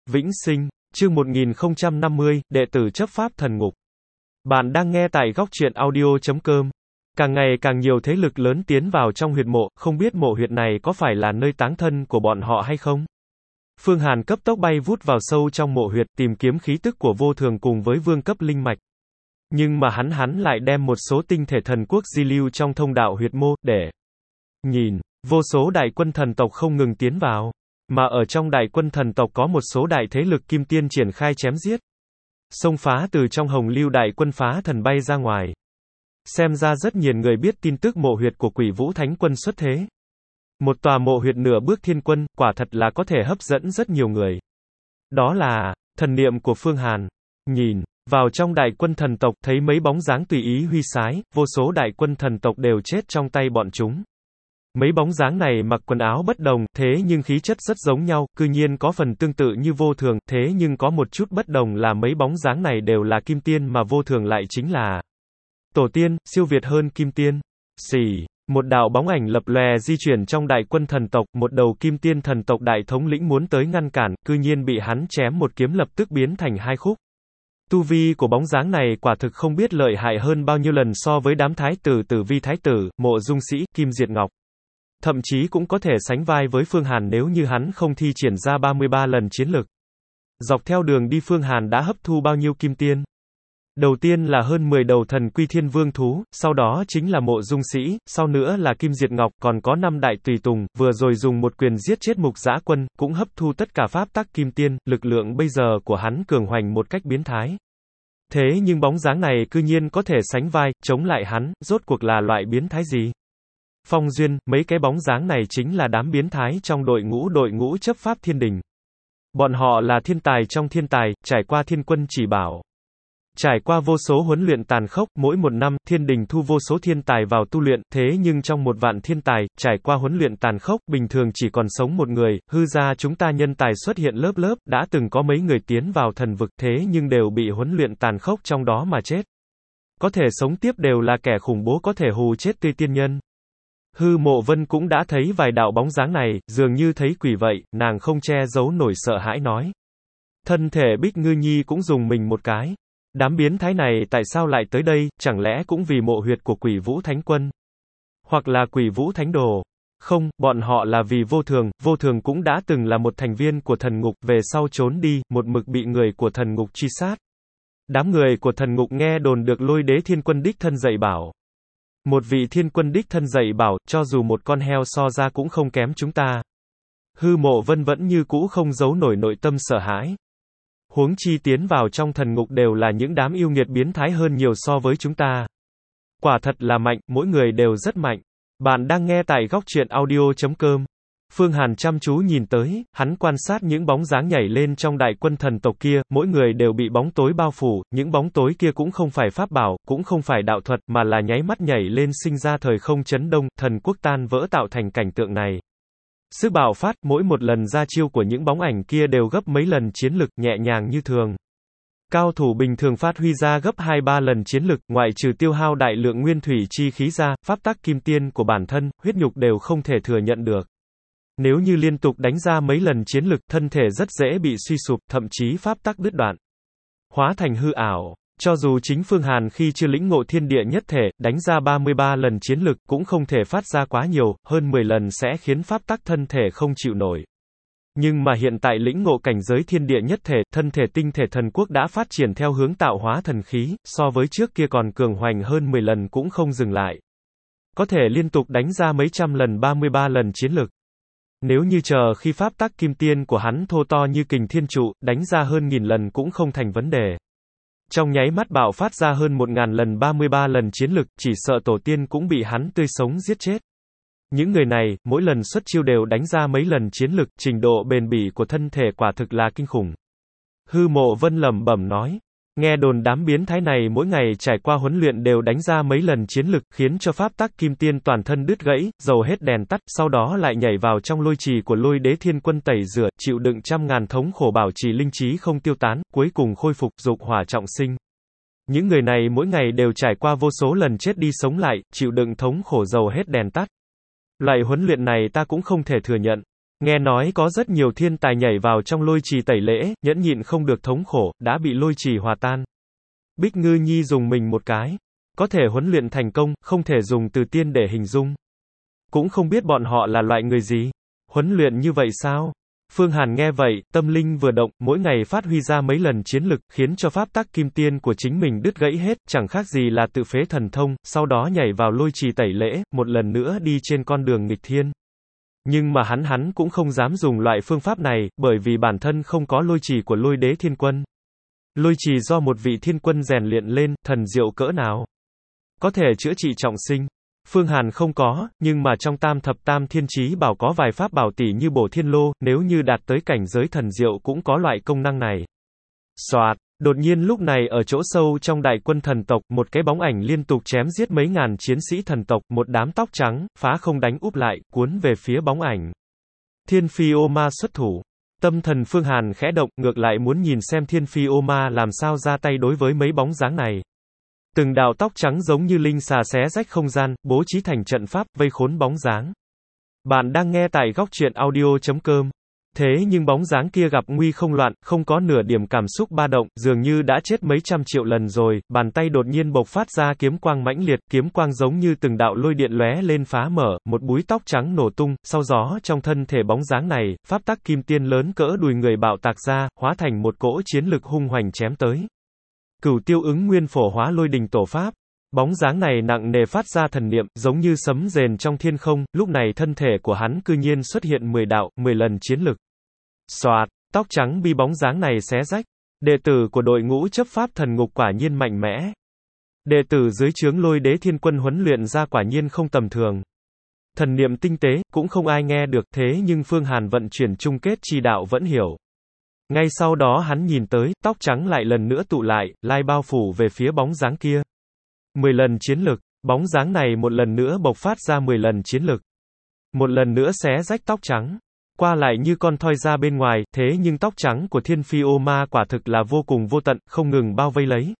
Vĩnh sinh, chương 1050, đệ tử chấp pháp thần ngục. Bạn đang nghe tại góc truyện audio.com. Càng ngày càng nhiều thế lực lớn tiến vào trong huyệt mộ, không biết mộ huyệt này có phải là nơi táng thân của bọn họ hay không? Phương Hàn cấp tốc bay vút vào sâu trong mộ huyệt, tìm kiếm khí tức của vô thường cùng với vương cấp linh mạch. Nhưng mà hắn lại đem một số tinh thể thần quốc di lưu trong thông đạo huyệt mộ, để nhìn, vô số đại quân thần tộc không ngừng tiến vào. Mà ở trong đại quân thần tộc có một số đại thế lực kim tiên triển khai chém giết. Xông phá từ trong hồng lưu đại quân phá thần bay ra ngoài. Xem ra rất nhiều người biết tin tức mộ huyệt của Quỷ Vũ Thánh Quân xuất thế. Một tòa mộ huyệt nửa bước thiên quân, quả thật là có thể hấp dẫn rất nhiều người. Đó là thần niệm của Phương Hàn. Nhìn vào trong đại quân thần tộc, thấy mấy bóng dáng tùy ý huy sái, vô số đại quân thần tộc đều chết trong tay bọn chúng. Mấy bóng dáng này mặc quần áo bất đồng, thế nhưng khí chất rất giống nhau, cư nhiên có phần tương tự như vô thường, thế nhưng có một chút bất đồng là mấy bóng dáng này đều là kim tiên mà vô thường lại chính là tổ tiên, siêu việt hơn kim tiên. Xì, một đạo bóng ảnh lập lòe di chuyển trong đại quân thần tộc, một đầu kim tiên thần tộc đại thống lĩnh muốn tới ngăn cản, cư nhiên bị hắn chém một kiếm lập tức biến thành hai khúc. Tu vi của bóng dáng này quả thực không biết lợi hại hơn bao nhiêu lần so với đám thái tử Tử Vi thái tử, Mộ Dung Sĩ, Kim Diệt Ngọc. Thậm chí cũng có thể sánh vai với Phương Hàn nếu như hắn không thi triển ra 33 lần chiến lực. Dọc theo đường đi Phương Hàn đã hấp thu bao nhiêu kim tiên? Đầu tiên là hơn 10 đầu thần quy thiên vương thú, sau đó chính là Mộ Dung Sĩ, sau nữa là Kim Diệt Ngọc, còn có 5 đại tùy tùng, vừa rồi dùng một quyền giết chết Mục Dã Quân, cũng hấp thu tất cả pháp tắc kim tiên, lực lượng bây giờ của hắn cường hoành một cách biến thái. Thế nhưng bóng dáng này cư nhiên có thể sánh vai, chống lại hắn, rốt cuộc là loại biến thái gì? Phong Duyên, mấy cái bóng dáng này chính là đám biến thái trong đội ngũ chấp pháp thiên đình. Bọn họ là thiên tài trong thiên tài, trải qua thiên quân chỉ bảo. Trải qua vô số huấn luyện tàn khốc, mỗi một năm, thiên đình thu vô số thiên tài vào tu luyện, thế nhưng trong một vạn thiên tài, trải qua huấn luyện tàn khốc, bình thường chỉ còn sống một người, hư ra chúng ta nhân tài xuất hiện lớp lớp, đã từng có mấy người tiến vào thần vực thế nhưng đều bị huấn luyện tàn khốc trong đó mà chết. Có thể sống tiếp đều là kẻ khủng bố có thể hù chết tươi tiên nhân. Hư Mộ Vân cũng đã thấy vài đạo bóng dáng này, dường như thấy quỷ vậy, nàng không che giấu nổi sợ hãi nói. Thân thể Bích Ngư Nhi cũng dùng mình một cái. Đám biến thái này tại sao lại tới đây, chẳng lẽ cũng vì mộ huyệt của Quỷ Vũ Thánh Quân? Hoặc là Quỷ Vũ Thánh Đồ? Không, bọn họ là vì vô thường cũng đã từng là một thành viên của thần ngục, về sau trốn đi, một mực bị người của thần ngục truy sát. Đám người của thần ngục nghe đồn được Lôi Đế Thiên Quân đích thân dạy bảo. Một vị thiên quân đích thân dạy bảo, cho dù một con heo so ra cũng không kém chúng ta. Hư Mộ Vân vẫn như cũ không giấu nổi nội tâm sợ hãi. Huống chi tiến vào trong thần ngục đều là những đám yêu nghiệt biến thái hơn nhiều so với chúng ta. Quả thật là mạnh, mỗi người đều rất mạnh. Bạn đang nghe tại góc truyện audio.com. Phương Hàn chăm chú nhìn tới, hắn quan sát những bóng dáng nhảy lên trong đại quân thần tộc kia, mỗi người đều bị bóng tối bao phủ, những bóng tối kia cũng không phải pháp bảo, cũng không phải đạo thuật, mà là nháy mắt nhảy lên sinh ra thời không chấn động, thần quốc tan vỡ tạo thành cảnh tượng này. Sức bạo phát, mỗi một lần ra chiêu của những bóng ảnh kia đều gấp mấy lần chiến lực, nhẹ nhàng như thường. Cao thủ bình thường phát huy ra gấp 2-3 lần chiến lực, ngoại trừ tiêu hao đại lượng nguyên thủy chi khí ra, pháp tắc kim tiên của bản thân, huyết nhục đều không thể thừa nhận được. Nếu như liên tục đánh ra mấy lần chiến lực, thân thể rất dễ bị suy sụp, thậm chí pháp tắc đứt đoạn. Hóa thành hư ảo. Cho dù chính Phương Hàn khi chưa lĩnh ngộ thiên địa nhất thể, đánh ra 33 lần chiến lực, cũng không thể phát ra quá nhiều, hơn 10 lần sẽ khiến pháp tắc thân thể không chịu nổi. Nhưng mà hiện tại lĩnh ngộ cảnh giới thiên địa nhất thể, thân thể tinh thể thần quốc đã phát triển theo hướng tạo hóa thần khí, so với trước kia còn cường hoành hơn 10 lần cũng không dừng lại. Có thể liên tục đánh ra mấy trăm lần 33 lần chiến lực. Nếu như chờ khi pháp tắc kim tiên của hắn thô to như kình thiên trụ, đánh ra hơn 1000 lần cũng không thành vấn đề. Trong nháy mắt bạo phát ra hơn 1000 lần 33 lần chiến lực, chỉ sợ tổ tiên cũng bị hắn tươi sống giết chết. Những người này, mỗi lần xuất chiêu đều đánh ra mấy lần chiến lực, trình độ bền bỉ của thân thể quả thực là kinh khủng. Hư Mộ Vân lẩm bẩm nói. Nghe đồn đám biến thái này mỗi ngày trải qua huấn luyện đều đánh ra mấy lần chiến lực, khiến cho pháp tắc kim tiên toàn thân đứt gãy, dầu hết đèn tắt, sau đó lại nhảy vào trong lôi trì của Lôi Đế Thiên Quân tẩy rửa, chịu đựng trăm ngàn thống khổ bảo trì linh trí không tiêu tán, cuối cùng khôi phục dục hỏa trọng sinh. Những người này mỗi ngày đều trải qua vô số lần chết đi sống lại, chịu đựng thống khổ dầu hết đèn tắt. Loại huấn luyện này ta cũng không thể thừa nhận. Nghe nói có rất nhiều thiên tài nhảy vào trong lôi trì tẩy lễ, nhẫn nhịn không được thống khổ, đã bị lôi trì hòa tan. Bích Ngư Nhi dùng mình một cái. Có thể huấn luyện thành công, không thể dùng từ tiên để hình dung. Cũng không biết bọn họ là loại người gì. Huấn luyện như vậy sao? Phương Hàn nghe vậy, tâm linh vừa động, mỗi ngày phát huy ra mấy lần chiến lực, khiến cho pháp tắc kim tiên của chính mình đứt gãy hết, chẳng khác gì là tự phế thần thông, sau đó nhảy vào lôi trì tẩy lễ, một lần nữa đi trên con đường nghịch thiên. Nhưng mà hắn cũng không dám dùng loại phương pháp này, bởi vì bản thân không có lôi trì của lôi đế thiên quân. Lôi trì do một vị thiên quân rèn luyện lên, thần diệu cỡ nào? Có thể chữa trị trọng sinh. Phương Hàn không có, nhưng mà trong tam thập tam thiên chí bảo có vài pháp bảo tỷ như bổ thiên lô, nếu như đạt tới cảnh giới thần diệu cũng có loại công năng này. Soạt, đột nhiên lúc này ở chỗ sâu trong đại quân thần tộc, một cái bóng ảnh liên tục chém giết mấy ngàn chiến sĩ thần tộc, một đám tóc trắng, phá không đánh úp lại, cuốn về phía bóng ảnh. Thiên Phi Ô Ma xuất thủ. Tâm thần Phương Hàn khẽ động, ngược lại muốn nhìn xem Thiên Phi Ô Ma làm sao ra tay đối với mấy bóng dáng này. Từng đạo tóc trắng giống như linh xà xé rách không gian, bố trí thành trận pháp, vây khốn bóng dáng. Bạn đang nghe tại góc truyện audio.com. Thế nhưng bóng dáng kia gặp nguy không loạn, không có nửa điểm cảm xúc ba động, dường như đã chết mấy trăm triệu lần rồi, bàn tay đột nhiên bộc phát ra kiếm quang mãnh liệt, kiếm quang giống như từng đạo lôi điện lóe lên phá mở, một búi tóc trắng nổ tung, sau gió trong thân thể bóng dáng này, pháp tắc kim tiên lớn cỡ đùi người bạo tạc ra, hóa thành một cỗ chiến lực hung hoành chém tới. Cửu Tiêu Ứng Nguyên Phổ Hóa Lôi Đình Tổ Pháp. Bóng dáng này nặng nề phát ra thần niệm, giống như sấm rền trong thiên không, lúc này thân thể của hắn cư nhiên xuất hiện 10 đạo, 10 lần chiến lực. Soạt, tóc trắng bị bóng dáng này xé rách. Đệ tử của đội ngũ chấp pháp thần ngục quả nhiên mạnh mẽ. Đệ tử dưới trướng lôi đế thiên quân huấn luyện ra quả nhiên không tầm thường. Thần niệm tinh tế, cũng không ai nghe được, thế nhưng Phương Hàn vận chuyển chung kết chi đạo vẫn hiểu. Ngay sau đó hắn nhìn tới, tóc trắng lại lần nữa tụ lại, lai bao phủ về phía bóng dáng kia. 10 lần chiến lực, bóng dáng này một lần nữa bộc phát ra 10 lần chiến lực. Một lần nữa xé rách tóc trắng. Qua lại như con thoi ra bên ngoài, thế nhưng tóc trắng của Thiên Phi Ô Ma quả thực là vô cùng vô tận, không ngừng bao vây lấy.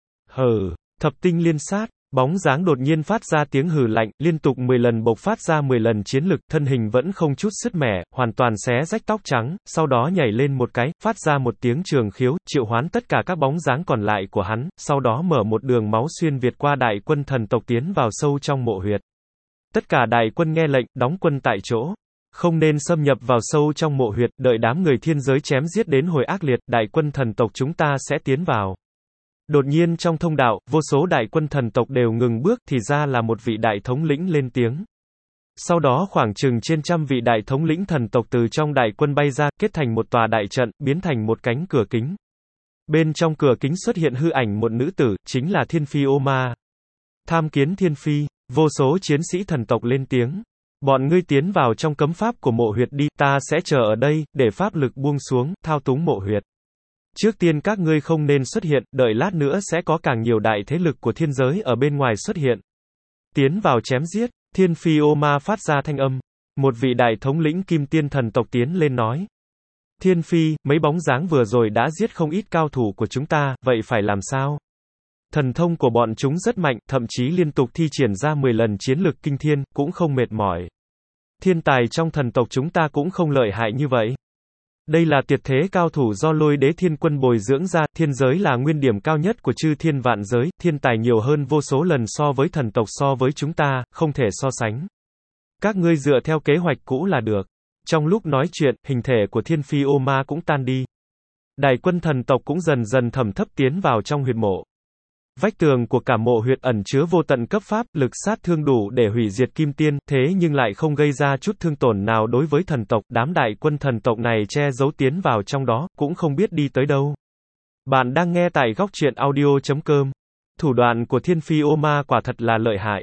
Hừ, thập tinh liên sát. Bóng dáng đột nhiên phát ra tiếng hừ lạnh, liên tục 10 lần bộc phát ra 10 lần chiến lực, thân hình vẫn không chút sứt mẻ, hoàn toàn xé rách tóc trắng, sau đó nhảy lên một cái, phát ra một tiếng trường khiếu, triệu hoán tất cả các bóng dáng còn lại của hắn, sau đó mở một đường máu xuyên việt qua đại quân thần tộc tiến vào sâu trong mộ huyệt. Tất cả đại quân nghe lệnh, đóng quân tại chỗ. Không nên xâm nhập vào sâu trong mộ huyệt, đợi đám người thiên giới chém giết đến hồi ác liệt, đại quân thần tộc chúng ta sẽ tiến vào. Đột nhiên trong thông đạo, vô số đại quân thần tộc đều ngừng bước, thì ra là một vị đại thống lĩnh lên tiếng. Sau đó khoảng chừng trên trăm vị đại thống lĩnh thần tộc từ trong đại quân bay ra, kết thành một tòa đại trận, biến thành một cánh cửa kính. Bên trong cửa kính xuất hiện hư ảnh một nữ tử, chính là Thiên Phi Ô Ma. Tham kiến Thiên Phi, vô số chiến sĩ thần tộc lên tiếng. Bọn ngươi tiến vào trong cấm pháp của mộ huyệt đi, ta sẽ chờ ở đây, để pháp lực buông xuống, thao túng mộ huyệt. Trước tiên các ngươi không nên xuất hiện, đợi lát nữa sẽ có càng nhiều đại thế lực của thiên giới ở bên ngoài xuất hiện. Tiến vào chém giết, Thiên Phi Ô Ma phát ra thanh âm. Một vị đại thống lĩnh kim tiên thần tộc tiến lên nói. Thiên Phi, mấy bóng dáng vừa rồi đã giết không ít cao thủ của chúng ta, vậy phải làm sao? Thần thông của bọn chúng rất mạnh, thậm chí liên tục thi triển ra 10 lần chiến lực kinh thiên, cũng không mệt mỏi. Thiên tài trong thần tộc chúng ta cũng không lợi hại như vậy. Đây là tuyệt thế cao thủ do lôi đế thiên quân bồi dưỡng ra, thiên giới là nguyên điểm cao nhất của chư thiên vạn giới, thiên tài nhiều hơn vô số lần so với thần tộc so với chúng ta, không thể so sánh. Các ngươi dựa theo kế hoạch cũ là được. Trong lúc nói chuyện, hình thể của Thiên Phi Ô Ma cũng tan đi. Đại quân thần tộc cũng dần dần thẩm thấp tiến vào trong huyệt mộ. Vách tường của cả mộ huyệt ẩn chứa vô tận cấp pháp, lực sát thương đủ để hủy diệt kim tiên, thế nhưng lại không gây ra chút thương tổn nào đối với thần tộc, đám đại quân thần tộc này che giấu tiến vào trong đó, cũng không biết đi tới đâu. Bạn đang nghe tại góc truyện audio.com. Thủ đoạn của Thiên Phi Ô Ma quả thật là lợi hại.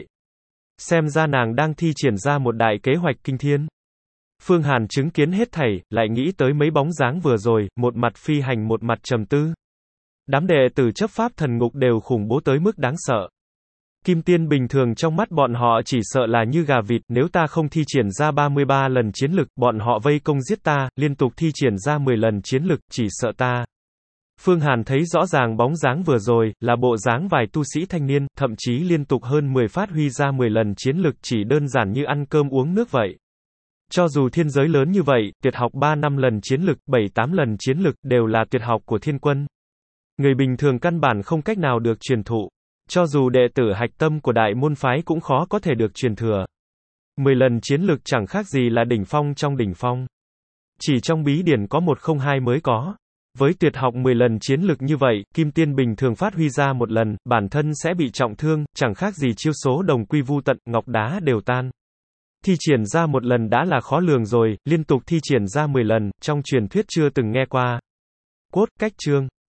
Xem ra nàng đang thi triển ra một đại kế hoạch kinh thiên. Phương Hàn chứng kiến hết thảy, lại nghĩ tới mấy bóng dáng vừa rồi, một mặt phi hành một mặt trầm tư. Đám đệ tử chấp pháp thần ngục đều khủng bố tới mức đáng sợ. Kim tiên bình thường trong mắt bọn họ chỉ sợ là như gà vịt, nếu ta không thi triển ra 33 lần chiến lực, bọn họ vây công giết ta, liên tục thi triển ra 10 lần chiến lực, chỉ sợ ta. Phương Hàn thấy rõ ràng bóng dáng vừa rồi, là bộ dáng vài tu sĩ thanh niên, thậm chí liên tục hơn 10 phát huy ra 10 lần chiến lực chỉ đơn giản như ăn cơm uống nước vậy. Cho dù thiên giới lớn như vậy, tuyệt học 3 năm lần chiến lực, 7-8 lần chiến lực, đều là tuyệt học của thiên quân. Người bình thường căn bản không cách nào được truyền thụ. Cho dù đệ tử hạch tâm của đại môn phái cũng khó có thể được truyền thừa. 10 lần chiến lực chẳng khác gì là đỉnh phong trong đỉnh phong. Chỉ trong bí điển có 102 mới có. Với tuyệt học 10 lần chiến lực như vậy, kim tiên bình thường phát huy ra một lần, bản thân sẽ bị trọng thương, chẳng khác gì chiêu số đồng quy vu tận, ngọc đá đều tan. Thi triển ra một lần đã là khó lường rồi, liên tục thi triển ra 10 lần, trong truyền thuyết chưa từng nghe qua. Quote, cách chương.